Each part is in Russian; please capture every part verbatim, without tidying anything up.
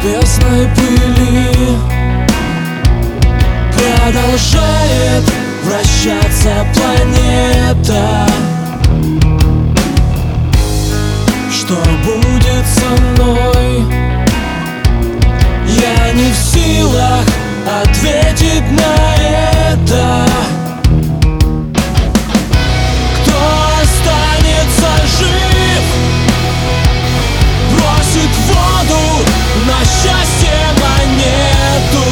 небесной пыли продолжает вращаться планета. Что будет со мной? Я не в силах ответить на это. Кто останется жив, бросит в воду на счастье монету.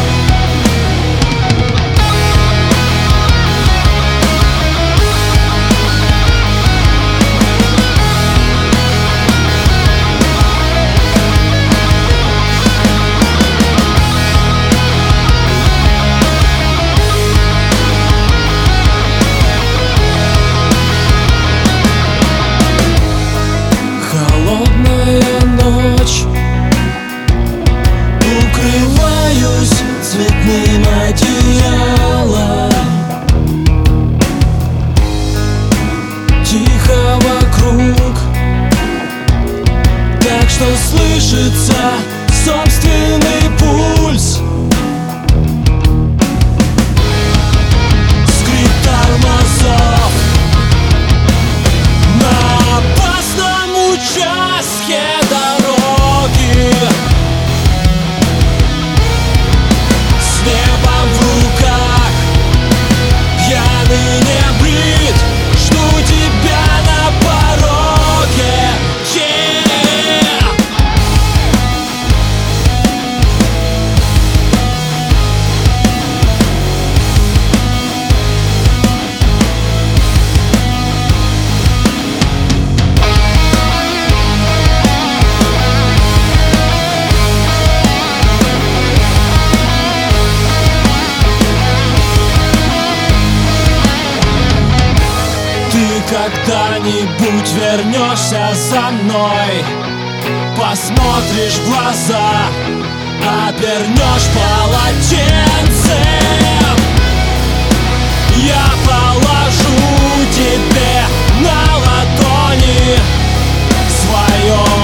Холодная ночь, укрываюсь цветным одеялом. Тихо вокруг, так что слышится собственный пульс. Скрип тормозов на опасном участке дороги. С небом в руках, пьяный не брит, жду тебя на пороге. Yeah! Ты когда-нибудь вернешься за мной, посмотришь в глаза, обернешь полотенцем. Я положу тебе на ладони свое